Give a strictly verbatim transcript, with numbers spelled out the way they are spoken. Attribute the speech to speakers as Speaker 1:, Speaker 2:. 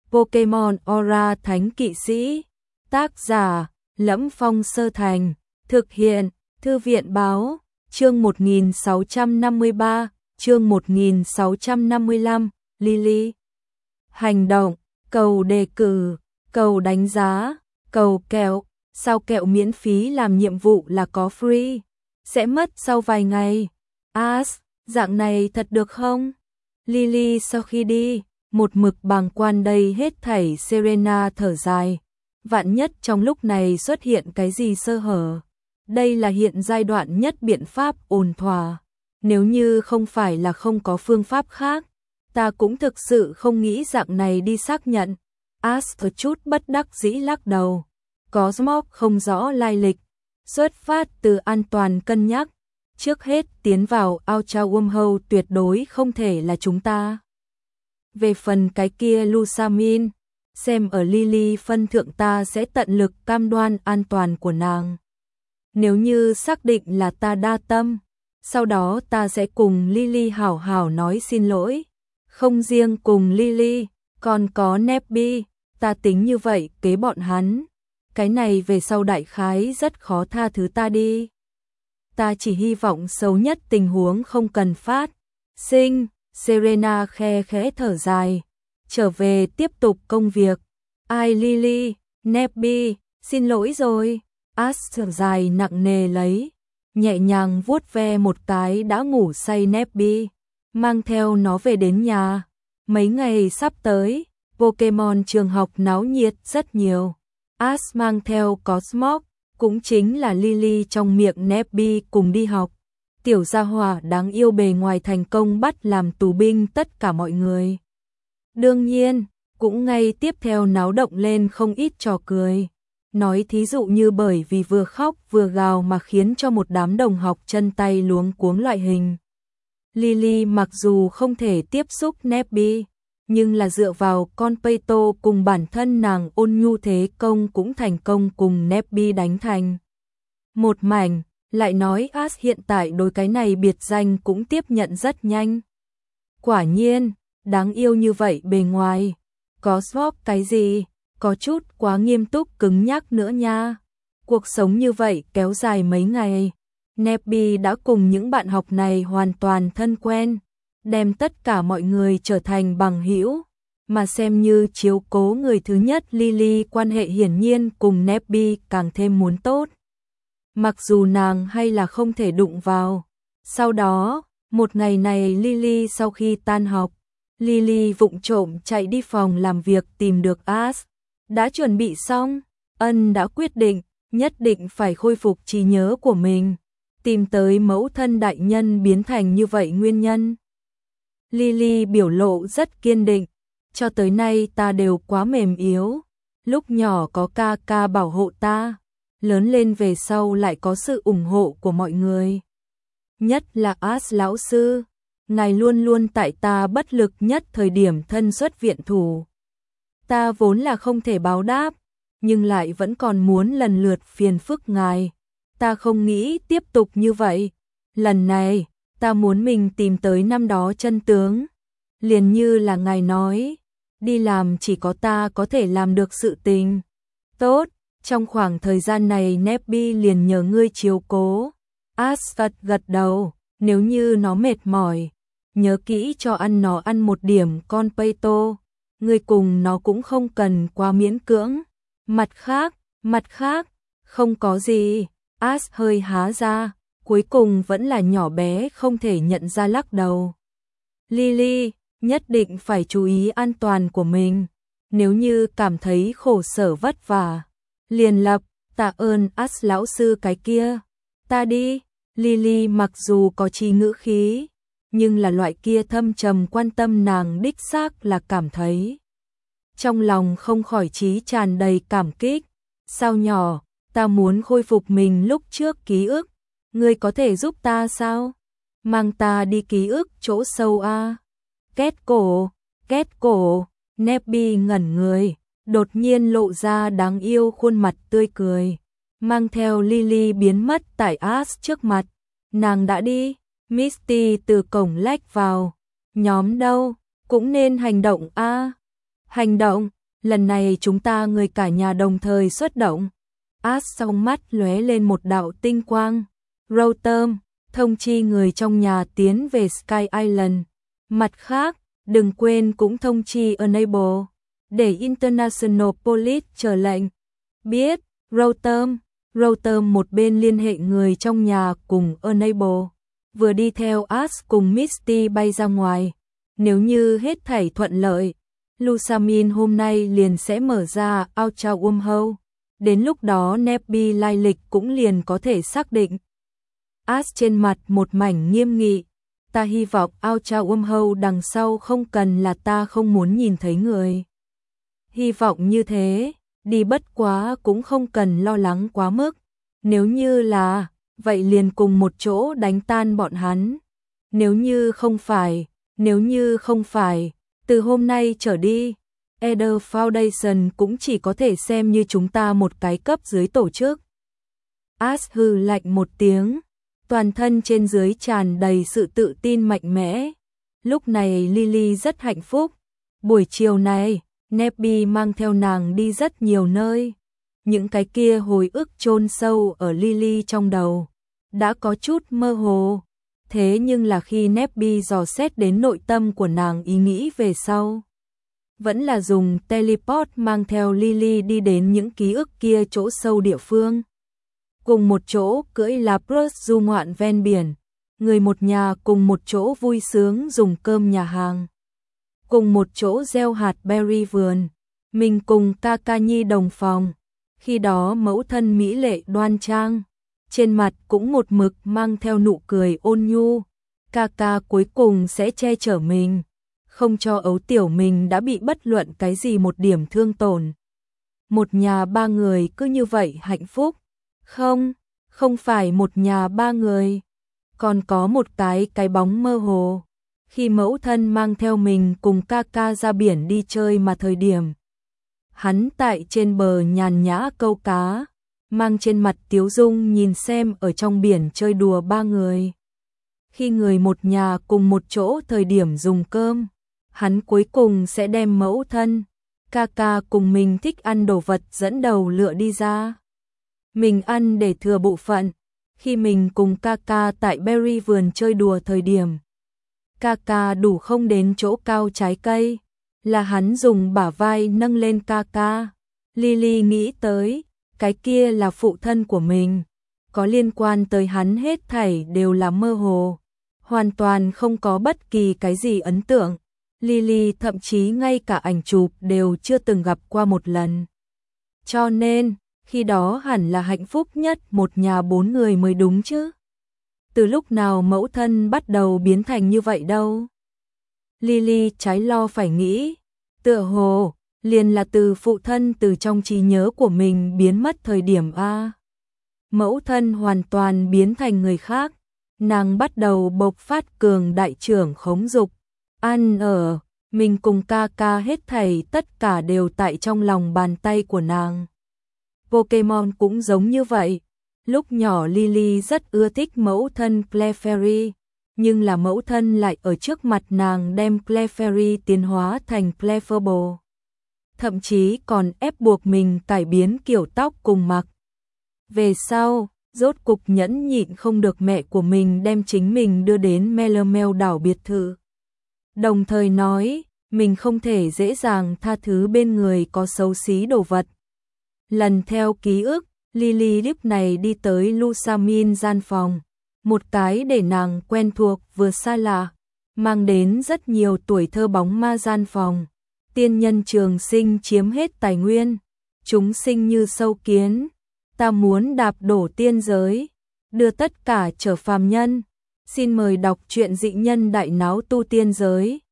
Speaker 1: Pokemon Aura Thánh Kỵ Sĩ. Tác giả: Lẫm Phong Sơ Thành. Thực hiện: Thư viện báo. Chương một nghìn sáu trăm năm mươi ba, chương một nghìn sáu trăm năm mươi lăm, Lily. Hành động, cầu đề cử, cầu đánh giá, cầu kẹo. Sao kẹo miễn phí làm nhiệm vụ là có free? Sẽ mất sau vài ngày. As, dạng này thật được không? Lily sau khi đi, một mực bàng quan đầy hết thảy. Serena thở dài. Vạn nhất trong lúc này xuất hiện cái gì sơ hở. Đây là hiện giai đoạn nhất biện pháp ổn thỏa. Nếu như không phải là không có phương pháp khác, ta cũng thực sự không nghĩ dạng này đi xác nhận. As có chút bất đắc dĩ lắc đầu. Cosmos không rõ lai lịch, xuất phát từ an toàn cân nhắc. Trước hết tiến vào Ultra Wormhole tuyệt đối không thể là chúng ta. Về phần cái kia Lusamin, xem ở Lily phân thượng ta sẽ tận lực cam đoan an toàn của nàng. Nếu như xác định là ta đa tâm, sau đó ta sẽ cùng Lily hảo hảo nói xin lỗi. Không riêng cùng Lily, còn có Nebby, ta tính như vậy kế bọn hắn. Cái này về sau đại khái rất khó tha thứ ta đi. Ta chỉ hy vọng xấu nhất tình huống không cần phát sinh. Serena khe khẽ thở dài, trở về tiếp tục công việc. Ai Lily, Nebby, xin lỗi rồi. As thở dài nặng nề lấy, nhẹ nhàng vuốt ve một cái đã ngủ say Nebby, mang theo nó về đến nhà. Mấy ngày sắp tới, Pokemon trường học náo nhiệt rất nhiều. As mang theo Cosmos, cũng chính là Lily trong miệng Nebby cùng đi học. Tiểu gia hỏa đáng yêu bề ngoài thành công bắt làm tù binh tất cả mọi người. Đương nhiên, cũng ngay tiếp theo náo động lên không ít trò cười. Nói thí dụ như bởi vì vừa khóc vừa gào mà khiến cho một đám đồng học chân tay luống cuống loại hình. Lily mặc dù không thể tiếp xúc Nebby, nhưng là dựa vào con Peito cùng bản thân nàng ôn nhu thế công cũng thành công cùng Nebby đánh thành một mảnh. Lại nói As hiện tại đối cái này biệt danh cũng tiếp nhận rất nhanh. Quả nhiên, đáng yêu như vậy bề ngoài. Có swap cái gì, có chút quá nghiêm túc cứng nhắc nữa nha. Cuộc sống như vậy kéo dài mấy ngày. Nebby đã cùng những bạn học này hoàn toàn thân quen, đem tất cả mọi người trở thành bằng hữu, mà xem như chiếu cố người thứ nhất. Lily quan hệ hiển nhiên cùng Nebby càng thêm muốn tốt. Mặc dù nàng hay là không thể đụng vào. Sau đó, một ngày này Lily sau khi tan học, Lily vụng trộm chạy đi phòng làm việc tìm được As. Đã chuẩn bị xong, Ân đã quyết định, nhất định phải khôi phục trí nhớ của mình. Tìm tới mẫu thân đại nhân biến thành như vậy nguyên nhân. Lily biểu lộ rất kiên định. Cho tới nay ta đều quá mềm yếu. Lúc nhỏ có ca ca bảo hộ ta. Lớn lên về sau lại có sự ủng hộ của mọi người. Nhất là As lão sư. Ngài luôn luôn tại ta bất lực nhất thời điểm thân xuất viện thủ. Ta vốn là không thể báo đáp, nhưng lại vẫn còn muốn lần lượt phiền phức ngài. Ta không nghĩ tiếp tục như vậy. Lần này, ta muốn mình tìm tới năm đó chân tướng. Liền như là ngài nói, đi làm chỉ có ta có thể làm được sự tình. Tốt, trong khoảng thời gian này Nebby liền nhờ ngươi chiếu cố. Asphalt gật đầu, nếu như nó mệt mỏi, nhớ kỹ cho ăn nó ăn một điểm con Peito. Ngươi cùng nó cũng không cần quá miễn cưỡng. Mặt khác, mặt khác, không có gì. As hơi há ra, cuối cùng vẫn là nhỏ bé không thể nhận ra lắc đầu. Lily, nhất định phải chú ý an toàn của mình. Nếu như cảm thấy khổ sở vất vả, liền lập, tạ ơn As lão sư cái kia. Ta đi. Lily mặc dù có trí ngữ khí, nhưng là loại kia thâm trầm quan tâm nàng đích xác là cảm thấy. Trong lòng không khỏi trí tràn đầy cảm kích. Sao nhỏ, ta muốn khôi phục mình lúc trước ký ức. Ngươi có thể giúp ta sao? Mang ta đi ký ức chỗ sâu a. Két cổ, két cổ. Nebby ngẩn người, đột nhiên lộ ra đáng yêu khuôn mặt tươi cười. Mang theo Lily biến mất tại As trước mặt. Nàng đã đi. Misty từ cổng lách vào. Nhóm đâu, cũng nên hành động a. Hành động, lần này chúng ta người cả nhà đồng thời xuất động. Ash trong mắt lóe lên một đạo tinh quang. Rotom, thông chi người trong nhà tiến về Sky Island. Mặt khác, đừng quên cũng thông chi Enable, để International Police chờ lệnh. Biết, Rotom. Rotom một bên liên hệ người trong nhà cùng Enable, vừa đi theo Ash cùng Misty bay ra ngoài. Nếu như hết thảy thuận lợi, Lusamin hôm nay liền sẽ mở ra Ultra Wormhole. Đến lúc đó Nebby lai lịch cũng liền có thể xác định. Ash trên mặt một mảnh nghiêm nghị. Ta hy vọng Ultra Wormhole đằng sau không cần là ta không muốn nhìn thấy người. Hy vọng như thế, đi bất quá cũng không cần lo lắng quá mức. Nếu như là, vậy liền cùng một chỗ đánh tan bọn hắn. Nếu như không phải, nếu như không phải, từ hôm nay trở đi, Eder Foundation cũng chỉ có thể xem như chúng ta một cái cấp dưới tổ chức. Ash hừ lạnh một tiếng, toàn thân trên dưới tràn đầy sự tự tin mạnh mẽ. Lúc này Lily rất hạnh phúc. Buổi chiều này, Nebby mang theo nàng đi rất nhiều nơi. Những cái kia hồi ức chôn sâu ở Lily trong đầu đã có chút mơ hồ. Thế nhưng là khi Nebby dò xét đến nội tâm của nàng ý nghĩ về sau, vẫn là dùng teleport mang theo Lily đi đến những ký ức kia chỗ sâu địa phương. Cùng một chỗ cưỡi Lapras du ngoạn ven biển, người một nhà cùng một chỗ vui sướng dùng cơm nhà hàng. Cùng một chỗ gieo hạt berry vườn, mình cùng Kaka Nhi đồng phòng. Khi đó mẫu thân mỹ lệ đoan trang, trên mặt cũng một mực mang theo nụ cười ôn nhu. Kaka cuối cùng sẽ che chở mình, không cho ấu tiểu mình đã bị bất luận cái gì một điểm thương tổn. Một nhà ba người cứ như vậy hạnh phúc. Không, không phải một nhà ba người, còn có một cái cái bóng mơ hồ. Khi mẫu thân mang theo mình cùng Kaka ra biển đi chơi mà thời điểm, hắn tại trên bờ nhàn nhã câu cá, mang trên mặt tiếu dung nhìn xem ở trong biển chơi đùa ba người. Khi người một nhà cùng một chỗ thời điểm dùng cơm, hắn cuối cùng sẽ đem mẫu thân, Kaka cùng mình thích ăn đồ vật dẫn đầu lựa đi ra. Mình ăn để thừa bộ phận. Khi mình cùng Kaka tại berry vườn chơi đùa thời điểm, Kaka đủ không đến chỗ cao trái cây, là hắn dùng bả vai nâng lên Kaka. Lily nghĩ tới, cái kia là phụ thân của mình, có liên quan tới hắn hết thảy đều là mơ hồ, hoàn toàn không có bất kỳ cái gì ấn tượng. Lily thậm chí ngay cả ảnh chụp đều chưa từng gặp qua một lần. Cho nên, khi đó hẳn là hạnh phúc nhất một nhà bốn người mới đúng chứ. Từ lúc nào mẫu thân bắt đầu biến thành như vậy đâu? Lily trái lo phải nghĩ, tựa hồ liền là từ phụ thân từ trong trí nhớ của mình biến mất thời điểm a. Mẫu thân hoàn toàn biến thành người khác, nàng bắt đầu bộc phát cường đại trưởng khống dục, ăn ở, mình cùng Kaka hết thảy tất cả đều tại trong lòng bàn tay của nàng. Pokemon cũng giống như vậy. Lúc nhỏ Lily rất ưa thích mẫu thân Clefairy, nhưng là mẫu thân lại ở trước mặt nàng đem Clefairy tiến hóa thành Clefable. Thậm chí còn ép buộc mình cải biến kiểu tóc cùng mặc. Về sau, rốt cục nhẫn nhịn không được mẹ của mình đem chính mình đưa đến Melamel đảo biệt thự. Đồng thời nói, mình không thể dễ dàng tha thứ bên người có xấu xí đồ vật. Lần theo ký ức, Lily lúc này đi tới Lusamin gian phòng, một cái để nàng quen thuộc vừa xa lạ, mang đến rất nhiều tuổi thơ bóng ma gian phòng. Tiên nhân trường sinh chiếm hết tài nguyên, chúng sinh như sâu kiến, ta muốn đạp đổ tiên giới, đưa tất cả trở phàm nhân. Xin mời đọc truyện Dị Nhân Đại Náo Tu Tiên Giới.